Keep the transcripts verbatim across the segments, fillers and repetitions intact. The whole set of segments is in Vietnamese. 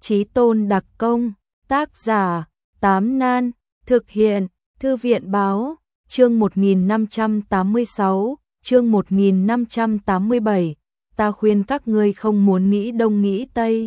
Chí tôn đặc công, tác giả, Tám Nan, thực hiện, Thư viện báo, chương một nghìn năm trăm tám mươi sáu, chương một nghìn năm trăm tám mươi bảy, ta khuyên các ngươi không muốn nghĩ đông nghĩ tây.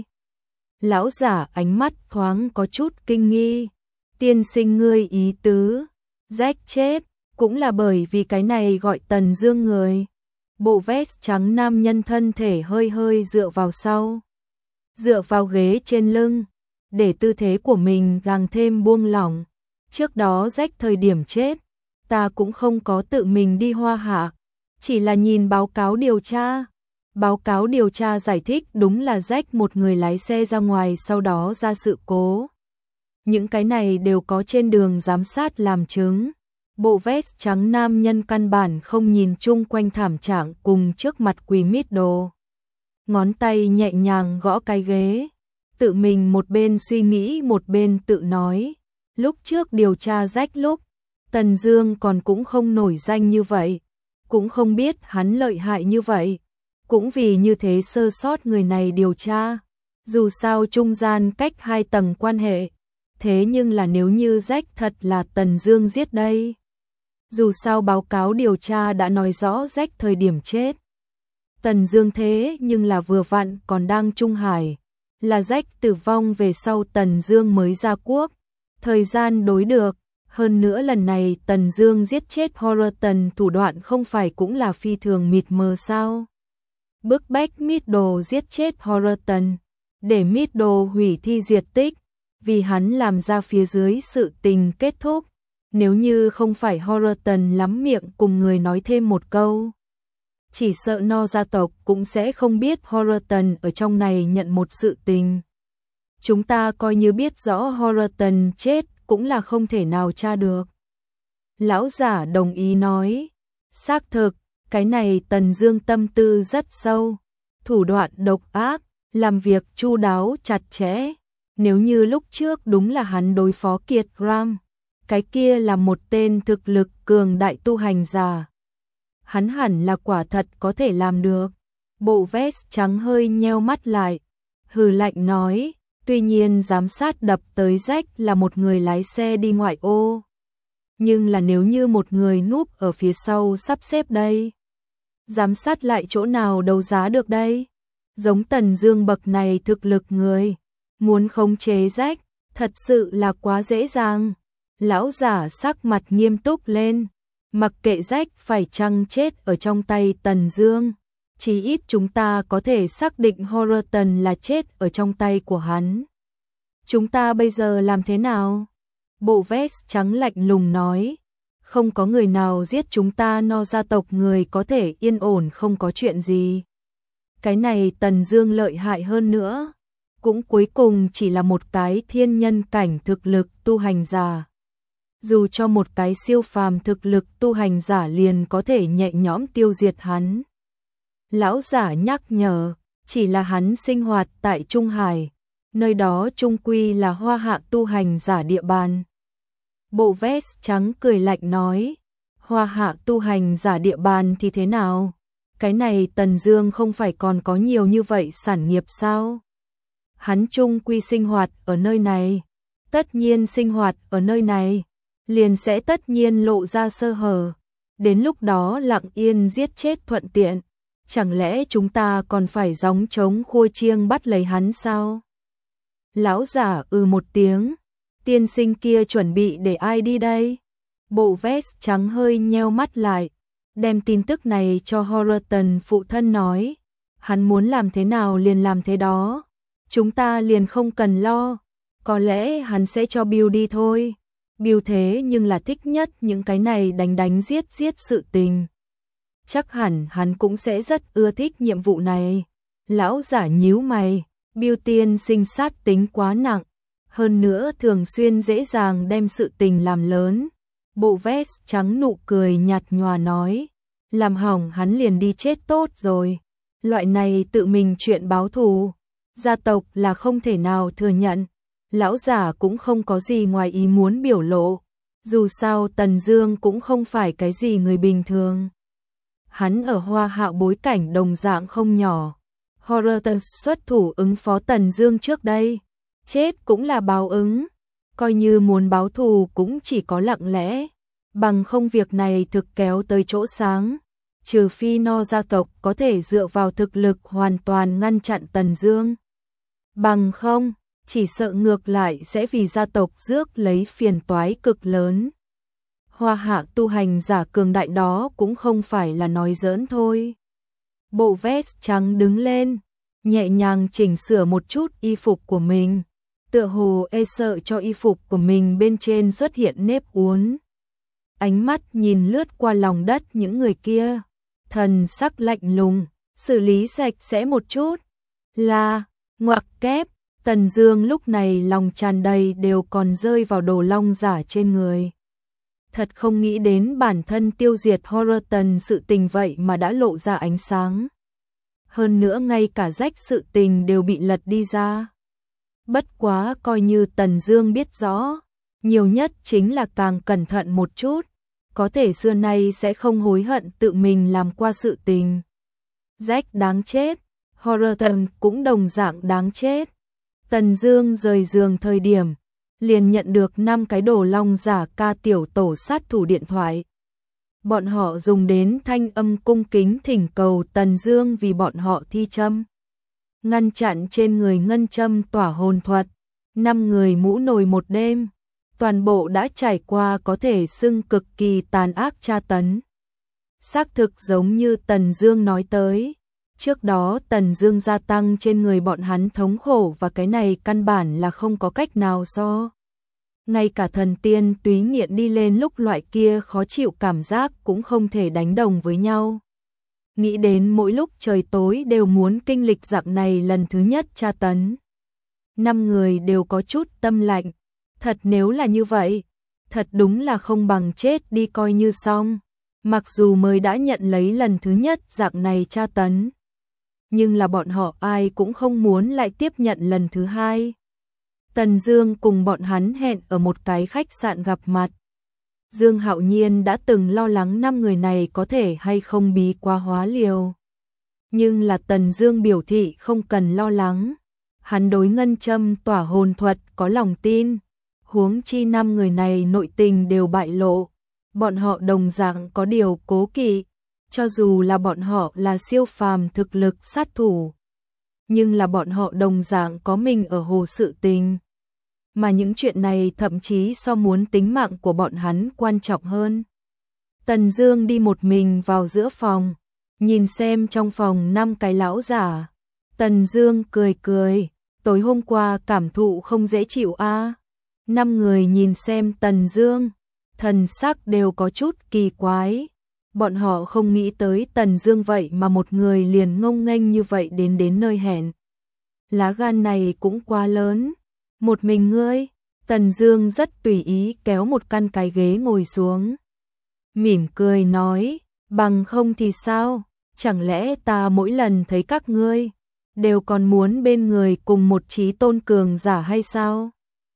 Lão giả ánh mắt thoáng có chút kinh nghi, tiên sinh ngươi ý tứ, rách chết, cũng là bởi vì cái này gọi Tần Dương người. Bộ vest trắng nam nhân thân thể hơi hơi dựa vào sau, dựa vào ghế trên lưng, để tư thế của mình càng thêm buông lỏng. Trước đó rách thời điểm chết, ta cũng không có tự mình đi Hoa Hạ, chỉ là nhìn báo cáo điều tra. Báo cáo điều tra giải thích đúng là rách một người lái xe ra ngoài sau đó ra sự cố. Những cái này đều có trên đường giám sát làm chứng. Bộ vest trắng nam nhân căn bản không nhìn chung quanh thảm trạng cùng trước mặt quỳ mít đồ. Ngón tay nhẹ nhàng gõ cái ghế, tự mình một bên suy nghĩ một bên tự nói. Lúc trước điều tra rách lúc, Tần Dương còn cũng không nổi danh như vậy, cũng không biết hắn lợi hại như vậy, cũng vì như thế sơ sót người này điều tra. Dù sao trung gian cách hai tầng quan hệ, thế nhưng là nếu như rách thật là Tần Dương giết đây. Dù sao báo cáo điều tra đã nói rõ rách thời điểm chết Tần Dương thế nhưng là vừa vặn còn đang Trung Hải, là rách tử vong về sau Tần Dương mới ra quốc, thời gian đối được, hơn nữa lần này Tần Dương giết chết Horton thủ đoạn không phải cũng là phi thường mịt mờ sao? Bức bách Middle giết chết Horton, để Middle hủy thi diệt tích, vì hắn làm ra phía dưới sự tình kết thúc. Nếu như không phải Horton lắm miệng cùng người nói thêm một câu, chỉ sợ No gia tộc cũng sẽ không biết Horton ở trong này nhận một sự tình. Chúng ta coi như biết rõ Horton chết cũng là không thể nào tra được. Lão giả đồng ý nói, xác thực, cái này Tần Dương tâm tư rất sâu, thủ đoạn độc ác, làm việc chu đáo chặt chẽ. Nếu như lúc trước đúng là hắn đối phó Kiệt Ram, cái kia là một tên thực lực cường đại tu hành giả, hắn hẳn là quả thật có thể làm được. Bộ vest trắng hơi nheo mắt lại, hừ lạnh nói, tuy nhiên giám sát đập tới rách là một người lái xe đi ngoại ô, nhưng là nếu như một người núp ở phía sau sắp xếp đây, giám sát lại chỗ nào đấu giá được đây? Giống Tần Dương bậc này thực lực người, muốn khống chế rách, thật sự là quá dễ dàng. Lão giả sắc mặt nghiêm túc lên, mặc kệ rách phải chăng chết ở trong tay Tần Dương, chí ít chúng ta có thể xác định Horton là chết ở trong tay của hắn. Chúng ta bây giờ làm thế nào? Bộ vest trắng lạnh lùng nói, không có người nào giết chúng ta No gia tộc người có thể yên ổn không có chuyện gì. Cái này Tần Dương lợi hại hơn nữa, cũng cuối cùng chỉ là một cái thiên nhân cảnh thực lực tu hành giả. Dù cho một cái siêu phàm thực lực tu hành giả liền có thể nhẹ nhõm tiêu diệt hắn. Lão giả nhắc nhở, chỉ là hắn sinh hoạt tại Trung Hải, nơi đó trung quy là Hoa Hạ tu hành giả địa bàn. Bộ vest trắng cười lạnh nói, Hoa Hạ tu hành giả địa bàn thì thế nào? Cái này Tần Dương không phải còn có nhiều như vậy sản nghiệp sao? Hắn trung quy sinh hoạt ở nơi này, tất nhiên sinh hoạt ở nơi này, liền sẽ tất nhiên lộ ra sơ hở. Đến lúc đó lặng yên giết chết thuận tiện, chẳng lẽ chúng ta còn phải gióng trống khua chiêng bắt lấy hắn sao? Lão giả ừ một tiếng, tiên sinh kia chuẩn bị để ai đi đây? Bộ vest trắng hơi nheo mắt lại, đem tin tức này cho Horton phụ thân nói, hắn muốn làm thế nào liền làm thế đó, chúng ta liền không cần lo, có lẽ hắn sẽ cho Bill đi thôi. Bill thế nhưng là thích nhất những cái này đánh đánh giết giết sự tình. Chắc hẳn hắn cũng sẽ rất ưa thích nhiệm vụ này. Lão giả nhíu mày, Bill tiên sinh sát tính quá nặng, hơn nữa thường xuyên dễ dàng đem sự tình làm lớn. Bộ vest trắng nụ cười nhạt nhòa nói, làm hỏng hắn liền đi chết tốt rồi. Loại này tự mình chuyện báo thù, gia tộc là không thể nào thừa nhận. Lão giả cũng không có gì ngoài ý muốn biểu lộ, dù sao Tần Dương cũng không phải cái gì người bình thường. Hắn ở Hoa Hạ bối cảnh đồng dạng không nhỏ. Horton xuất thủ ứng phó Tần Dương trước đây, chết cũng là báo ứng, coi như muốn báo thù cũng chỉ có lặng lẽ, bằng không việc này thực kéo tới chỗ sáng, trừ phi No gia tộc có thể dựa vào thực lực hoàn toàn ngăn chặn Tần Dương. Bằng không, chỉ sợ ngược lại sẽ vì gia tộc rước lấy phiền toái cực lớn. Hoa hạ tu hành giả cường đại đó cũng không phải là nói giỡn thôi. Bộ vest trắng đứng lên, nhẹ nhàng chỉnh sửa một chút y phục của mình, tựa hồ e sợ cho y phục của mình bên trên xuất hiện nếp uốn. Ánh mắt nhìn lướt qua lòng đất những người kia, thần sắc lạnh lùng, xử lý sạch sẽ một chút. Là, ngoặc kép, Tần Dương lúc này lòng tràn đầy đều còn rơi vào đồ long giả trên người. Thật không nghĩ đến bản thân tiêu diệt Horton sự tình vậy mà đã lộ ra ánh sáng. Hơn nữa ngay cả rách sự tình đều bị lật đi ra. Bất quá coi như Tần Dương biết rõ, nhiều nhất chính là càng cẩn thận một chút, có thể xưa nay sẽ không hối hận tự mình làm qua sự tình. Rách đáng chết, Horton cũng đồng dạng đáng chết. Tần Dương rời giường thời điểm, liền nhận được năm cái đồ long giả ca tiểu tổ sát thủ điện thoại. Bọn họ dùng đến thanh âm cung kính thỉnh cầu Tần Dương vì bọn họ thi châm. Ngăn chặn trên người ngân châm tỏa hồn thuật, năm người mũ nồi một đêm, toàn bộ đã trải qua có thể xưng cực kỳ tàn ác tra tấn. Xác thực giống như Tần Dương nói tới, trước đó Tần Dương gia tăng trên người bọn hắn thống khổ và cái này căn bản là không có cách nào so. Ngay cả thần tiên túy nghiện đi lên lúc loại kia khó chịu cảm giác cũng không thể đánh đồng với nhau. Nghĩ đến mỗi lúc trời tối đều muốn kinh lịch dạng này lần thứ nhất tra tấn. Năm người đều có chút tâm lạnh, thật nếu là như vậy, thật đúng là không bằng chết đi coi như xong. Mặc dù mới đã nhận lấy lần thứ nhất dạng này tra tấn, nhưng là bọn họ ai cũng không muốn lại tiếp nhận lần thứ hai. Tần Dương cùng bọn hắn hẹn ở một cái khách sạn gặp mặt. Dương Hạo Nhiên đã từng lo lắng năm người này có thể hay không bí quá hóa liều. Nhưng là Tần Dương biểu thị không cần lo lắng. Hắn đối ngân châm tỏa hồn thuật có lòng tin. Huống chi năm người này nội tình đều bại lộ. Bọn họ đồng dạng có điều cố kỵ. Cho dù là bọn họ là siêu phàm thực lực sát thủ, nhưng là bọn họ đồng dạng có mình ở hồ sự tình. Mà những chuyện này thậm chí so muốn tính mạng của bọn hắn quan trọng hơn. Tần Dương đi một mình vào giữa phòng, nhìn xem trong phòng năm cái lão giả. Tần Dương cười cười, tối hôm qua cảm thụ không dễ chịu a. À? Năm người nhìn xem Tần Dương, thần sắc đều có chút kỳ quái. Bọn họ không nghĩ tới Tần Dương vậy mà một người liền ngông nghênh như vậy đến đến nơi hẹn. Lá gan này cũng quá lớn. Một mình ngươi? Tần Dương rất tùy ý kéo một căn cái ghế ngồi xuống. Mỉm cười nói, bằng không thì sao? Chẳng lẽ ta mỗi lần thấy các ngươi đều còn muốn bên người cùng một chí tôn cường giả hay sao?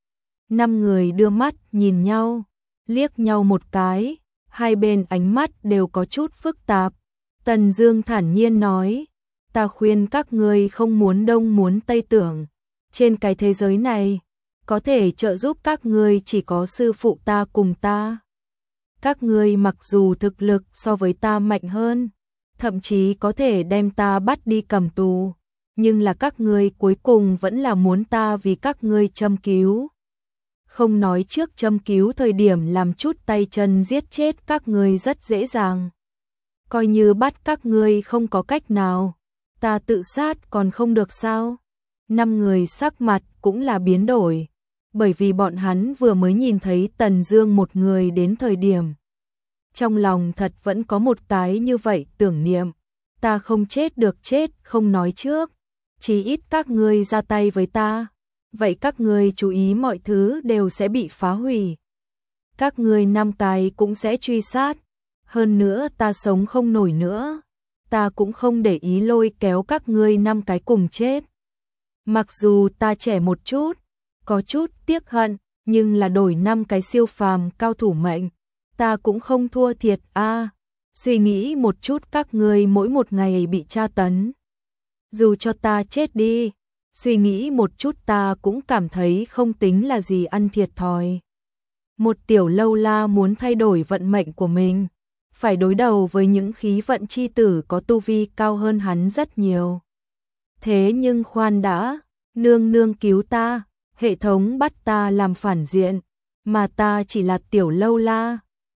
Năm người đưa mắt nhìn nhau, liếc nhau một cái, hai bên ánh mắt đều có chút phức tạp. Tần Dương thản nhiên nói, ta khuyên các ngươi không muốn đông muốn tây tưởng. Trên cái thế giới này, có thể trợ giúp các ngươi chỉ có sư phụ ta cùng ta. Các ngươi mặc dù thực lực so với ta mạnh hơn, thậm chí có thể đem ta bắt đi cầm tù, nhưng là các ngươi cuối cùng vẫn là muốn ta vì các ngươi châm cứu. Không nói trước châm cứu thời điểm làm chút tay chân giết chết các ngươi rất dễ dàng. Coi như bắt các ngươi không có cách nào, ta tự sát còn không được sao? Năm người sắc mặt cũng là biến đổi, bởi vì bọn hắn vừa mới nhìn thấy Tần Dương một người đến thời điểm. Trong lòng thật vẫn có một cái như vậy tưởng niệm, ta không chết được chết không nói trước, chí ít các ngươi ra tay với ta, vậy các ngươi chú ý mọi thứ đều sẽ bị phá hủy. Các ngươi năm cái cũng sẽ truy sát, hơn nữa ta sống không nổi nữa, ta cũng không để ý lôi kéo các ngươi năm cái cùng chết. Mặc dù ta trẻ một chút, có chút tiếc hận, nhưng là đổi năm cái siêu phàm cao thủ mệnh, ta cũng không thua thiệt a. À, suy nghĩ một chút các ngươi mỗi một ngày bị tra tấn. Dù cho ta chết đi, Suy nghĩ một chút ta cũng cảm thấy không tính là gì ăn thiệt thòi. Một tiểu lâu la muốn thay đổi vận mệnh của mình, phải đối đầu với những khí vận chi tử có tu vi cao hơn hắn rất nhiều. Thế nhưng khoan đã, nương nương cứu ta, hệ thống bắt ta làm phản diện, mà ta chỉ là tiểu lâu la,